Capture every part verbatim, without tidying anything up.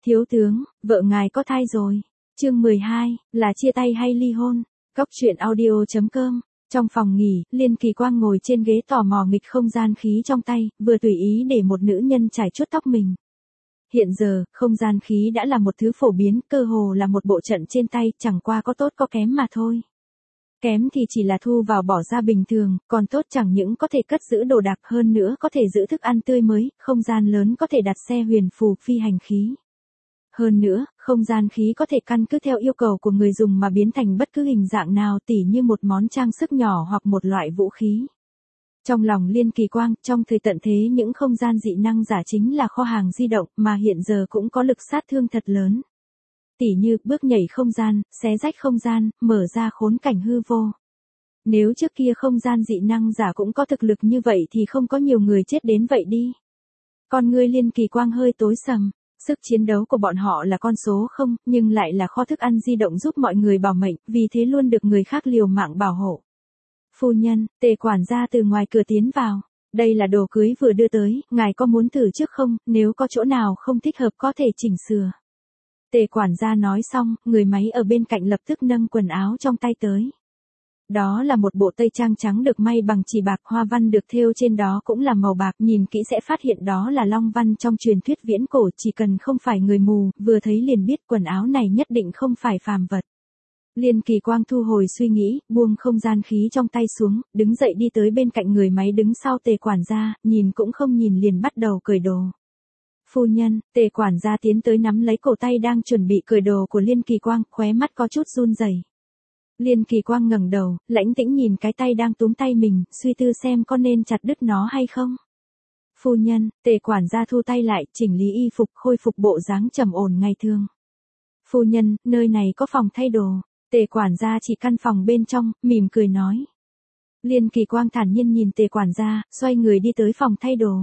Thiếu tướng, vợ ngài có thai rồi. Chương mười hai, là chia tay hay ly hôn? Cốc truyện audio chấm com. Trong phòng nghỉ, Liên Kỳ Quang ngồi trên ghế tò mò nghịch không gian khí trong tay, vừa tùy ý để một nữ nhân chải chuốt tóc mình. Hiện giờ, không gian khí đã là một thứ phổ biến, cơ hồ là một bộ trận trên tay, chẳng qua có tốt có kém mà thôi. Kém thì chỉ là thu vào bỏ ra bình thường, còn tốt chẳng những có thể cất giữ đồ đạc, hơn nữa có thể giữ thức ăn tươi mới, không gian lớn có thể đặt xe huyền phù phi hành khí. Hơn nữa, không gian khí có thể căn cứ theo yêu cầu của người dùng mà biến thành bất cứ hình dạng nào, tỉ như một món trang sức nhỏ hoặc một loại vũ khí. Trong lòng Liên Kỳ Quang, trong thời tận thế những không gian dị năng giả chính là kho hàng di động mà hiện giờ cũng có lực sát thương thật lớn. Tỉ như bước nhảy không gian, xé rách không gian, mở ra khốn cảnh hư vô. Nếu trước kia không gian dị năng giả cũng có thực lực như vậy thì không có nhiều người chết đến vậy đi. Con ngươi Liên Kỳ Quang hơi tối sầm. Sức chiến đấu của bọn họ là con số không, nhưng lại là kho thức ăn di động giúp mọi người bảo mệnh, vì thế luôn được người khác liều mạng bảo hộ. Phu nhân, Tề quản gia từ ngoài cửa tiến vào. Đây là đồ cưới vừa đưa tới, ngài có muốn thử trước không, nếu có chỗ nào không thích hợp có thể chỉnh sửa. Tề quản gia nói xong, người máy ở bên cạnh lập tức nâng quần áo trong tay tới. Đó là một bộ tây trang trắng được may bằng chỉ bạc, hoa văn được thêu trên đó cũng là màu bạc, nhìn kỹ sẽ phát hiện đó là long văn trong truyền thuyết viễn cổ, chỉ cần không phải người mù, vừa thấy liền biết quần áo này nhất định không phải phàm vật. Liên Kỳ Quang thu hồi suy nghĩ, buông không gian khí trong tay xuống, đứng dậy đi tới bên cạnh người máy đứng sau Tề quản gia, nhìn cũng không nhìn liền bắt đầu cởi đồ. Phu nhân, Tề quản gia tiến tới nắm lấy cổ tay đang chuẩn bị cởi đồ của Liên Kỳ Quang, khóe mắt có chút run rẩy. Liên Kỳ Quang ngẩng đầu, lãnh tĩnh nhìn cái tay đang túm tay mình, suy tư xem có nên chặt đứt nó hay không. Phu nhân, Tề quản gia thu tay lại, chỉnh lý y phục, khôi phục bộ dáng trầm ổn ngày thường. Phu nhân, nơi này có phòng thay đồ. Tề quản gia chỉ căn phòng bên trong, mỉm cười nói. Liên Kỳ Quang thản nhiên nhìn Tề quản gia, xoay người đi tới phòng thay đồ.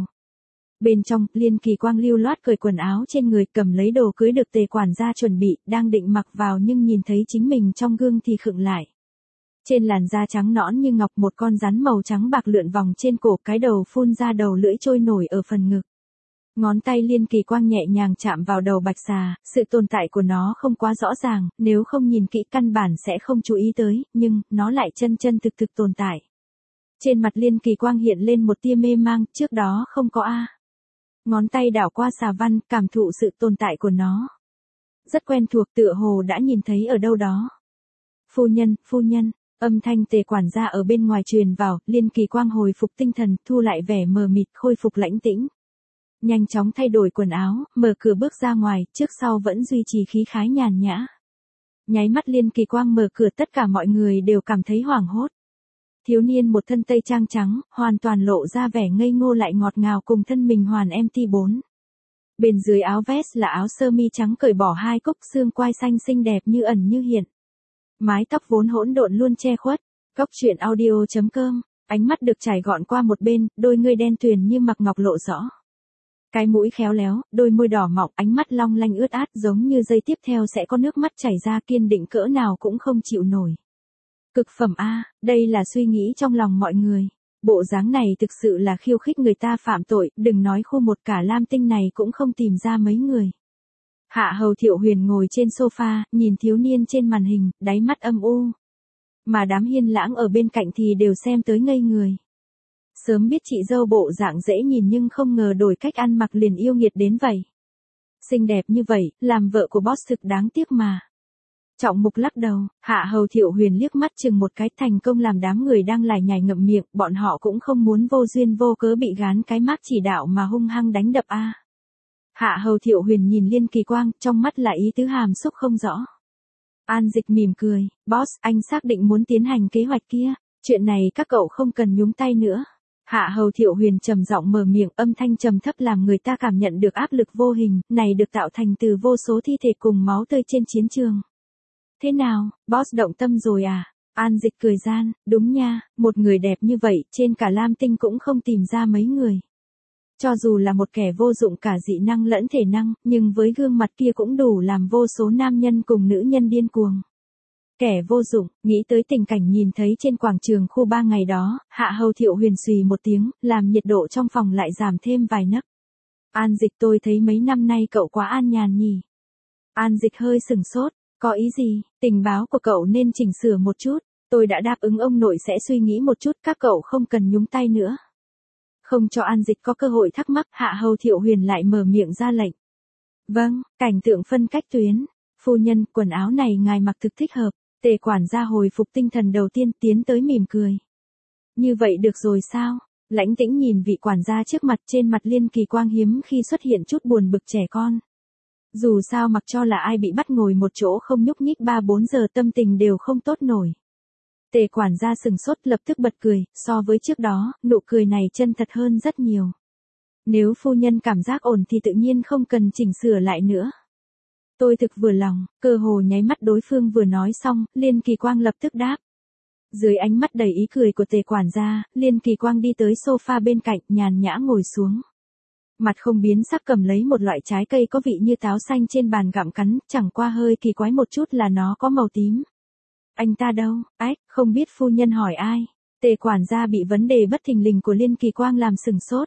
Bên trong, Liên Kỳ Quang lưu loát cởi quần áo trên người, cầm lấy đồ cưới được Tề quản gia chuẩn bị, đang định mặc vào nhưng nhìn thấy chính mình trong gương thì khựng lại. Trên làn da trắng nõn như ngọc, một con rắn màu trắng bạc lượn vòng trên cổ, cái đầu phun ra đầu lưỡi trôi nổi ở phần ngực. Ngón tay Liên Kỳ Quang nhẹ nhàng chạm vào đầu bạch xà, sự tồn tại của nó không quá rõ ràng, nếu không nhìn kỹ căn bản sẽ không chú ý tới, nhưng, nó lại chân chân thực thực tồn tại. Trên mặt Liên Kỳ Quang hiện lên một tia mê mang, trước đó không có a. Ngón tay đảo qua xà văn, cảm thụ sự tồn tại của nó. Rất quen thuộc, tựa hồ đã nhìn thấy ở đâu đó. Phu nhân, phu nhân, âm thanh Tề quản gia ở bên ngoài truyền vào, Liên Kỳ Quang hồi phục tinh thần, thu lại vẻ mờ mịt, khôi phục lãnh tĩnh. Nhanh chóng thay đổi quần áo, mở cửa bước ra ngoài, trước sau vẫn duy trì khí khái nhàn nhã. Nháy mắt Liên Kỳ Quang mở cửa, tất cả mọi người đều cảm thấy hoảng hốt. Thiếu niên một thân tây trang trắng, hoàn toàn lộ ra vẻ ngây ngô lại ngọt ngào cùng thân mình hoàn em tê bốn. Bên dưới áo vest là áo sơ mi trắng cởi bỏ hai cúc xương quai xanh xinh đẹp như ẩn như hiện. Mái tóc vốn hỗn độn luôn che khuất. Cốc truyện audio chấm com, ánh mắt được trải gọn qua một bên, đôi ngươi đen tuyền như mặc ngọc lộ rõ. Cái mũi khéo léo, đôi môi đỏ mọng, ánh mắt long lanh ướt át giống như giây tiếp theo sẽ có nước mắt chảy ra, kiên định cỡ nào cũng không chịu nổi. Cực phẩm a, đây là suy nghĩ trong lòng mọi người. Bộ dáng này thực sự là khiêu khích người ta phạm tội, đừng nói khu một cả Lam Tinh này cũng không tìm ra mấy người. Hạ Hầu Thiệu Huyền ngồi trên sofa, nhìn thiếu niên trên màn hình, đáy mắt âm u. Mà đám hiên lãng ở bên cạnh thì đều xem tới ngây người. Sớm biết chị dâu bộ dạng dễ nhìn nhưng không ngờ đổi cách ăn mặc liền yêu nghiệt đến vậy. Xinh đẹp như vậy, làm vợ của boss thực đáng tiếc mà. Trọng Mục lắc đầu, Hạ Hầu Thiệu Huyền liếc mắt chừng một cái, thành công làm đám người đang lải nhải ngậm miệng, bọn họ cũng không muốn vô duyên vô cớ bị gán cái mác chỉ đạo mà hung hăng đánh đập a. Hạ Hầu Thiệu Huyền nhìn Liên Kỳ Quang, trong mắt là ý tứ hàm xúc không rõ. An Dịch mỉm cười, boss, anh xác định muốn tiến hành kế hoạch kia, chuyện này các cậu không cần nhúng tay nữa. Hạ Hầu Thiệu Huyền trầm giọng mở miệng, âm thanh trầm thấp làm người ta cảm nhận được áp lực vô hình, này được tạo thành từ vô số thi thể cùng máu tươi trên chiến trường. Thế nào, boss động tâm rồi à? An Dịch cười gian, đúng nha, một người đẹp như vậy, trên cả Lam Tinh cũng không tìm ra mấy người. Cho dù là một kẻ vô dụng cả dị năng lẫn thể năng, nhưng với gương mặt kia cũng đủ làm vô số nam nhân cùng nữ nhân điên cuồng. Kẻ vô dụng, nghĩ tới tình cảnh nhìn thấy trên quảng trường khu ba ngày đó, Hạ Hầu Thiệu Huyền xùy một tiếng, làm nhiệt độ trong phòng lại giảm thêm vài nấc. An Dịch, tôi thấy mấy năm nay cậu quá an nhàn nhỉ. An Dịch hơi sừng sốt, có ý gì, tình báo của cậu nên chỉnh sửa một chút, tôi đã đáp ứng ông nội sẽ suy nghĩ một chút, các cậu không cần nhúng tay nữa. Không cho An Dịch có cơ hội thắc mắc, Hạ Hầu Thiệu Huyền lại mở miệng ra lệnh. Vâng, cảnh tượng phân cách tuyến, phu nhân, quần áo này ngài mặc thực thích hợp, Tề quản gia hồi phục tinh thần đầu tiên tiến tới mỉm cười. Như vậy được rồi sao? Lãnh Tĩnh nhìn vị quản gia trước mặt, trên mặt Liên Kỳ Quang hiếm khi xuất hiện chút buồn bực trẻ con. Dù sao mặc cho là ai bị bắt ngồi một chỗ không nhúc nhích ba bốn giờ tâm tình đều không tốt nổi. Tề quản gia sừng sốt lập tức bật cười, so với trước đó, nụ cười này chân thật hơn rất nhiều. Nếu phu nhân cảm giác ổn thì tự nhiên không cần chỉnh sửa lại nữa. Tôi thực vừa lòng, cơ hồ nháy mắt đối phương vừa nói xong, Liên Kỳ Quang lập tức đáp. Dưới ánh mắt đầy ý cười của Tề quản gia, Liên Kỳ Quang đi tới sofa bên cạnh, nhàn nhã ngồi xuống. Mặt không biến sắc cầm lấy một loại trái cây có vị như táo xanh trên bàn gặm cắn, chẳng qua hơi kỳ quái một chút là nó có màu tím. Anh ta đâu, ách, không biết phu nhân hỏi ai. Tề quản gia bị vấn đề bất thình lình của Liên Kỳ Quang làm sừng sốt.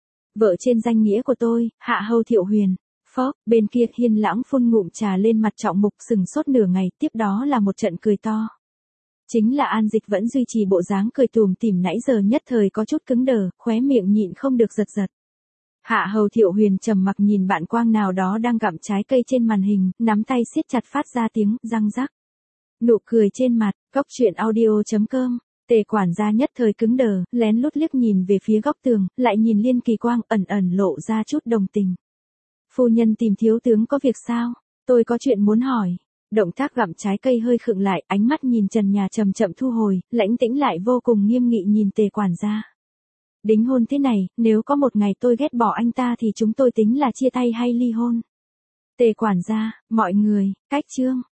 Vợ trên danh nghĩa của tôi, Hạ Hầu Thiệu Huyền. Phốc, bên kia Hiên Lãng phun ngụm trà lên mặt Trọng Mục, sừng sốt nửa ngày, tiếp đó là một trận cười to. Chính là An Dịch vẫn duy trì bộ dáng cười tủm tỉm nãy giờ, nhất thời có chút cứng đờ, khóe miệng nhịn không được giật giật. Hạ Hầu Thiệu Huyền trầm mặc nhìn bạn quang nào đó đang gặm trái cây trên màn hình, nắm tay siết chặt phát ra tiếng răng rắc. Nụ cười trên mặt, góc truyện audio chấm com. Tề quản gia nhất thời cứng đờ, lén lút liếc nhìn về phía góc tường, lại nhìn Liên Kỳ Quang, ẩn ẩn lộ ra chút đồng tình. Phu nhân tìm thiếu tướng có việc sao? Tôi có chuyện muốn hỏi. Động tác gặm trái cây hơi khựng lại, ánh mắt nhìn trần nhà chậm chậm thu hồi, Lãnh Tĩnh lại vô cùng nghiêm nghị nhìn Tề quản gia. Đính hôn thế này, nếu có một ngày tôi ghét bỏ anh ta thì chúng tôi tính là chia tay hay ly hôn? Tề quản gia, mọi người, cách chương.